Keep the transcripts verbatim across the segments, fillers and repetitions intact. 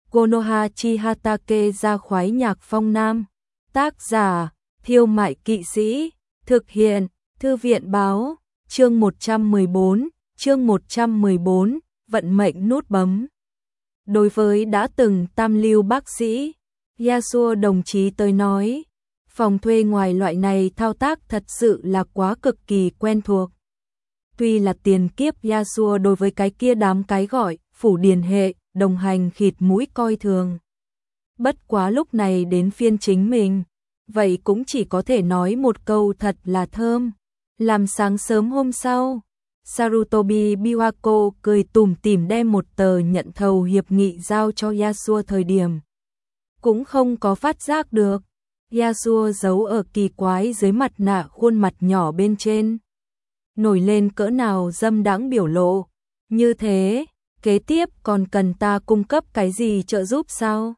Konoha Chihatake ra khoái nhạc phong nam. Tác giả, Thiêu Mại Kỵ Sĩ. Thực hiện, Thư viện báo. Chương một trăm mười bốn, chương một trăm mười bốn, vận mệnh nút bấm. Đối với đã từng tam lưu bác sĩ, Yasuo đồng chí tới nói, phòng thuê ngoài loại này thao tác thật sự là quá cực kỳ quen thuộc. Tuy là tiền kiếp Yasuo đối với cái kia đám cái gọi, phủ điền hệ, đồng hành khịt mũi coi thường. Bất quá lúc này đến phiên chính mình, vậy cũng chỉ có thể nói một câu thật là thơm. Làm sáng sớm hôm sau, Sarutobi Biwako cười tủm tỉm đem một tờ nhận thầu hiệp nghị giao cho Yasuo thời điểm. Cũng không có phát giác được, Yasuo giấu ở kỳ quái dưới mặt nạ khuôn mặt nhỏ bên trên. Nổi lên cỡ nào dâm đãng biểu lộ, như thế, kế tiếp còn cần ta cung cấp cái gì trợ giúp sao?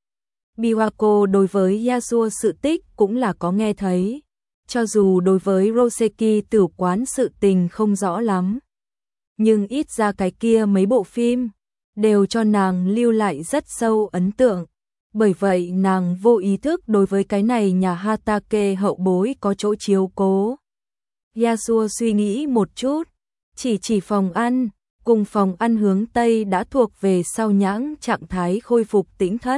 Biwako đối với Yasuo sự tích cũng là có nghe thấy, cho dù đối với Roseki tử quán sự tình không rõ lắm. Nhưng ít ra cái kia mấy bộ phim, đều cho nàng lưu lại rất sâu ấn tượng. Bởi vậy nàng vô ý thức đối với cái này nhà Hatake hậu bối có chỗ chiếu cố. Yasuo suy nghĩ một chút, chỉ chỉ phòng ăn, cùng phòng ăn hướng Tây đã thuộc về sau nhãng trạng thái khôi phục tĩnh thất.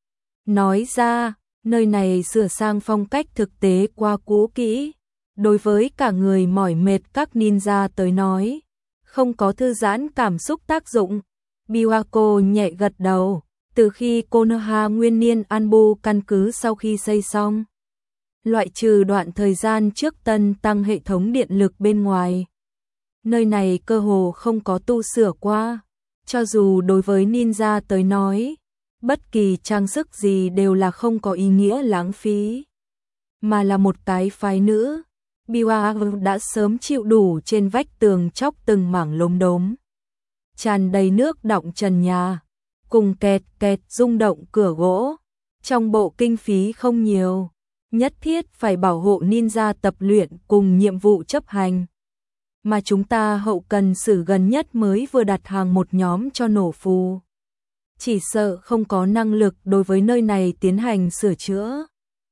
Nói ra, nơi này sửa sang phong cách thực tế qua cũ kỹ, đối với cả người mỏi mệt các ninja tới nói, không có thư giãn cảm xúc tác dụng. Biwako nhẹ gật đầu, từ khi Konoha nguyên niên Anbu căn cứ sau khi xây xong, loại trừ đoạn thời gian trước tân tăng hệ thống điện lực bên ngoài, nơi này cơ hồ không có tu sửa qua, cho dù đối với ninja tới nói, bất kỳ trang sức gì đều là không có ý nghĩa lãng phí, mà là một cái phái nữ. Biwa đã sớm chịu đủ trên vách tường chóc từng mảng lốm đốm, tràn đầy nước đọng trần nhà, cùng kẹt kẹt rung động cửa gỗ. Trong bộ kinh phí không nhiều, nhất thiết phải bảo hộ ninja tập luyện cùng nhiệm vụ chấp hành, mà chúng ta hậu cần xử gần nhất mới vừa đặt hàng một nhóm cho nổ phù. Chỉ sợ không có năng lực đối với nơi này tiến hành sửa chữa.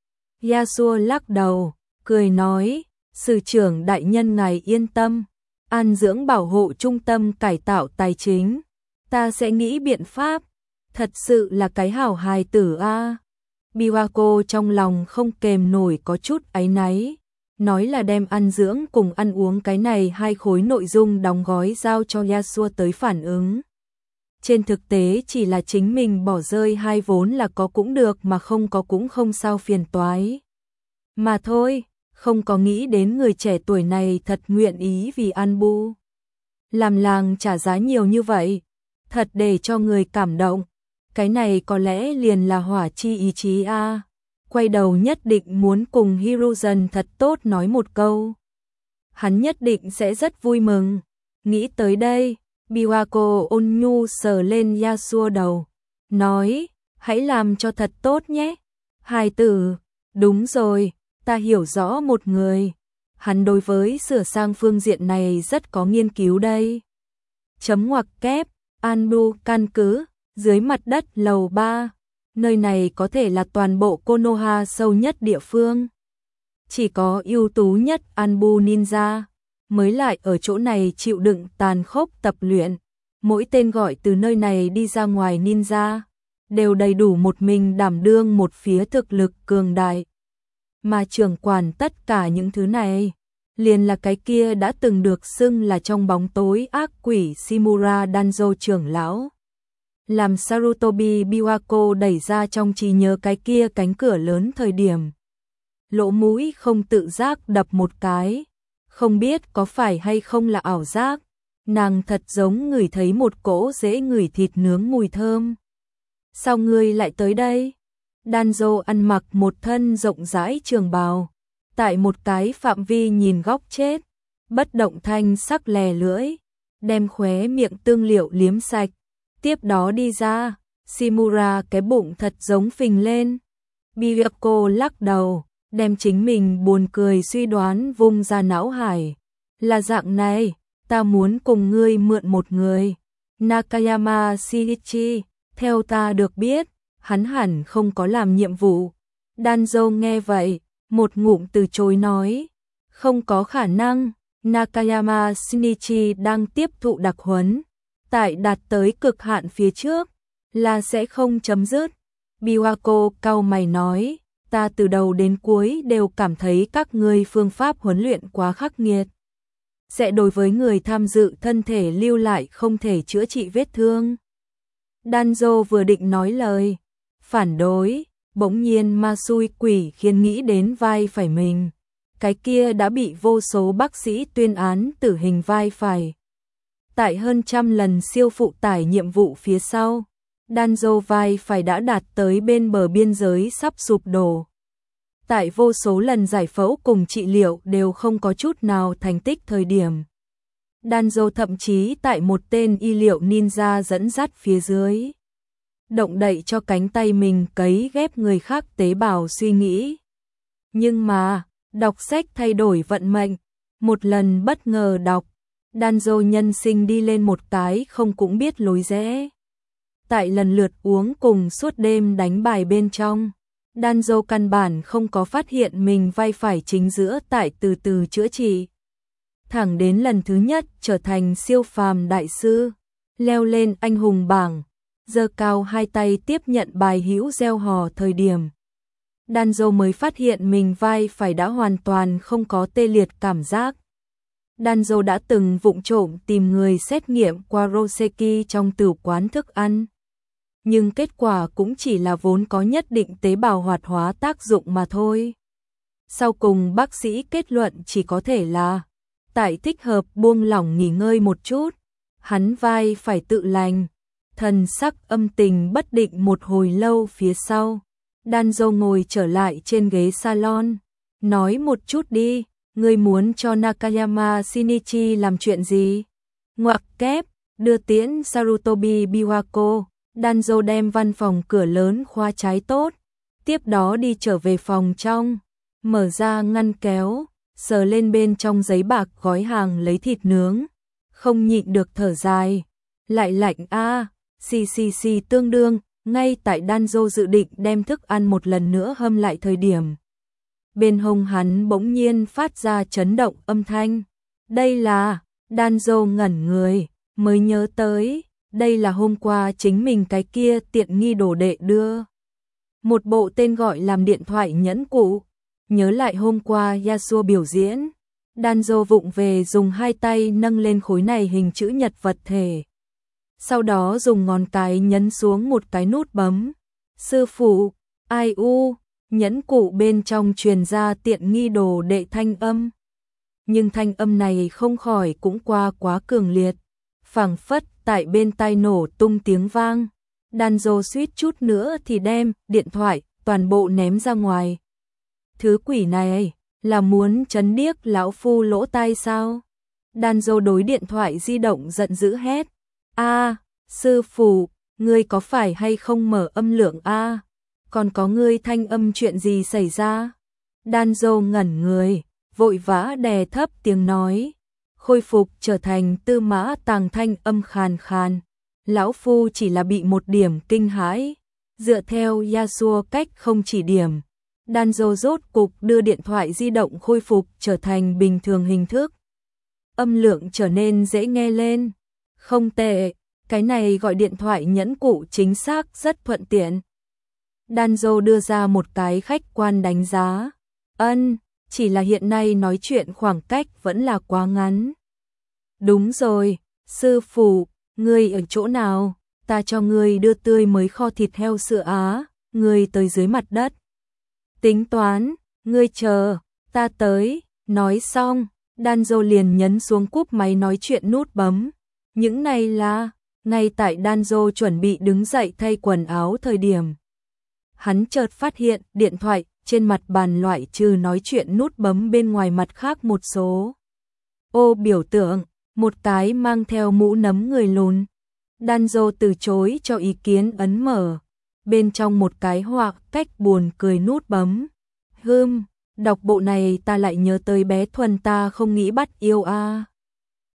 Yasuo lắc đầu, cười nói, sử trưởng đại nhân ngài yên tâm, an dưỡng bảo hộ trung tâm cải tạo tài chính, ta sẽ nghĩ biện pháp, thật sự là cái hảo hài tử a. À. Biwako trong lòng không kềm nổi có chút áy náy, nói là đem ăn dưỡng cùng ăn uống cái này hai khối nội dung đóng gói giao cho Yasuo tới phản ứng. Trên thực tế chỉ là chính mình bỏ rơi hai vốn là có cũng được mà không có cũng không sao phiền toái. Mà thôi, không có nghĩ đến người trẻ tuổi này thật nguyện ý vì Anbu. Làm làng trả giá nhiều như vậy, thật để cho người cảm động. Cái này có lẽ liền là hỏa chi ý chí a. À. Quay đầu nhất định muốn cùng Hiruzen thật tốt nói một câu. Hắn nhất định sẽ rất vui mừng. Nghĩ tới đây, Biwako ôn nhu sờ lên Yasuo đầu, nói, hãy làm cho thật tốt nhé. Hài tử, đúng rồi, ta hiểu rõ một người. Hắn đối với sửa sang phương diện này rất có nghiên cứu đây. Chấm ngoặc kép, Anbu căn cứ, dưới mặt đất lầu ba. Nơi này có thể là toàn bộ Konoha sâu nhất địa phương. Chỉ có ưu tú nhất Anbu ninja mới lại ở chỗ này chịu đựng tàn khốc tập luyện. Mỗi tên gọi từ nơi này đi ra ngoài ninja đều đầy đủ một mình đảm đương một phía thực lực cường đại. Mà trưởng quản tất cả những thứ này, liền là cái kia đã từng được xưng là trong bóng tối ác quỷ Shimura Danzo trưởng lão. Làm Sarutobi Biwako đẩy ra trong trí nhớ cái kia cánh cửa lớn thời điểm, lỗ mũi không tự giác đập một cái, không biết có phải hay không là ảo giác, nàng thật giống ngửi thấy một cỗ dễ ngửi thịt nướng mùi thơm. Sao ngươi lại tới đây? Danzo ăn mặc một thân rộng rãi trường bào, tại một cái phạm vi nhìn góc chết, bất động thanh sắc lè lưỡi, đem khóe miệng tương liệu liếm sạch. Tiếp đó đi ra, Shimura cái bụng thật giống phình lên. Biwako lắc đầu, đem chính mình buồn cười suy đoán vung ra não hải. Là dạng này, ta muốn cùng ngươi mượn một người. Nakayama Shiichi, Theo ta được biết, hắn hẳn không có làm nhiệm vụ. Danzo nghe vậy, một ngụm từ chối nói, không có khả năng, Nakayama Shinichi đang tiếp thụ đặc huấn, tại đạt tới cực hạn phía trước, là sẽ không chấm dứt. Biwako cau mày nói, ta từ đầu đến cuối đều cảm thấy các ngươi phương pháp huấn luyện quá khắc nghiệt. Sẽ đối với người tham dự thân thể lưu lại không thể chữa trị vết thương. Danzo vừa định nói lời phản đối, bỗng nhiên ma xui quỷ khiến nghĩ đến vai phải mình. Cái kia đã bị vô số bác sĩ tuyên án tử hình vai phải. Tại hơn trăm lần siêu phụ tải nhiệm vụ phía sau, Danzo vai phải đã đạt tới bên bờ biên giới sắp sụp đổ. Tại vô số lần giải phẫu cùng trị liệu đều không có chút nào thành tích thời điểm. Danzo thậm chí tại một tên y liệu ninja dẫn dắt phía dưới, động đậy cho cánh tay mình cấy ghép người khác tế bào suy nghĩ. Nhưng mà, đọc sách thay đổi vận mệnh, một lần bất ngờ đọc, Danzo nhân sinh đi lên một cái không cũng biết lối rẽ. Tại lần lượt uống cùng suốt đêm đánh bài bên trong, Danzo căn bản không có phát hiện mình vai phải chính giữa tại từ từ chữa trị. Thẳng đến lần thứ nhất trở thành siêu phàm đại sư, leo lên anh hùng bảng, giơ cao hai tay tiếp nhận bài hữu gieo hò thời điểm. Danzo mới phát hiện mình vai phải đã hoàn toàn không có tê liệt cảm giác. Danzo đã từng vụng trộm tìm người xét nghiệm qua Roseki trong tử quán thức ăn. Nhưng kết quả cũng chỉ là vốn có nhất định tế bào hoạt hóa tác dụng mà thôi. Sau cùng bác sĩ kết luận chỉ có thể là tại thích hợp buông lỏng nghỉ ngơi một chút, hắn vai phải tự lành. Thần sắc âm tình bất định một hồi lâu phía sau, Danzo ngồi trở lại trên ghế salon, nói một chút đi, ngươi muốn cho Nakayama Shinichi làm chuyện gì? Ngoặc kép, đưa tiễn Sarutobi Biwako, Danzo đem văn phòng cửa lớn khóa trái tốt, tiếp đó đi trở về phòng trong, mở ra ngăn kéo, sờ lên bên trong giấy bạc gói hàng lấy thịt nướng, không nhịn được thở dài, lại lạnh a, xì xì xì tương đương, ngay tại Danzo dự định đem thức ăn một lần nữa hâm lại thời điểm. Bên hông hắn bỗng nhiên phát ra chấn động âm thanh. Đây là, Danzo ngẩn người, mới nhớ tới, đây là hôm qua chính mình cái kia tiện nghi đồ đệ đưa. Một bộ tên gọi làm điện thoại nhẫn cụ. Nhớ lại hôm qua Yasuo biểu diễn, Danzo vụng về dùng hai tay nâng lên khối này hình chữ nhật vật thể. Sau đó dùng ngón cái nhấn xuống một cái nút bấm. Sư phụ, ai u, nhẫn cụ bên trong truyền ra tiện nghi đồ đệ thanh âm. Nhưng thanh âm này không khỏi cũng qua quá cường liệt. Phảng phất tại bên tai nổ tung tiếng vang. Danzo suýt chút nữa thì đem điện thoại toàn bộ ném ra ngoài. Thứ quỷ này là muốn chấn điếc lão phu lỗ tai sao? Danzo đối điện thoại di động giận dữ hét. A, sư phụ, ngươi có phải hay không mở âm lượng a? Còn có ngươi thanh âm chuyện gì xảy ra? Danzo ngẩn người, vội vã đè thấp tiếng nói, khôi phục trở thành tư mã tàng thanh âm khàn khàn. Lão phu chỉ là bị một điểm kinh hãi, dựa theo Yasuo cách không chỉ điểm. Danzo rốt cục đưa điện thoại di động khôi phục trở thành bình thường hình thức. Âm lượng trở nên dễ nghe lên. Không tệ, cái này gọi điện thoại nhẫn cụ chính xác rất thuận tiện. Danzo đưa ra một cái khách quan đánh giá. Ân, chỉ là hiện nay nói chuyện khoảng cách vẫn là quá ngắn. Đúng rồi, sư phụ, ngươi ở chỗ nào? Ta cho ngươi đưa tươi mới kho thịt heo sữa Á, ngươi tới dưới mặt đất. Tính toán, ngươi chờ, ta tới, nói xong, Danzo liền nhấn xuống cúp máy nói chuyện nút bấm. Những này là, ngay tại Danzo chuẩn bị đứng dậy thay quần áo thời điểm. Hắn chợt phát hiện điện thoại trên mặt bàn loại trừ nói chuyện nút bấm bên ngoài mặt khác một số. Ô biểu tượng, một cái mang theo mũ nấm người lùn. Danzo từ chối cho ý kiến ấn mở. Bên trong một cái hoặc cách buồn cười nút bấm. Hừm, đọc bộ này ta lại nhớ tới bé Thuần ta không nghĩ bắt yêu a.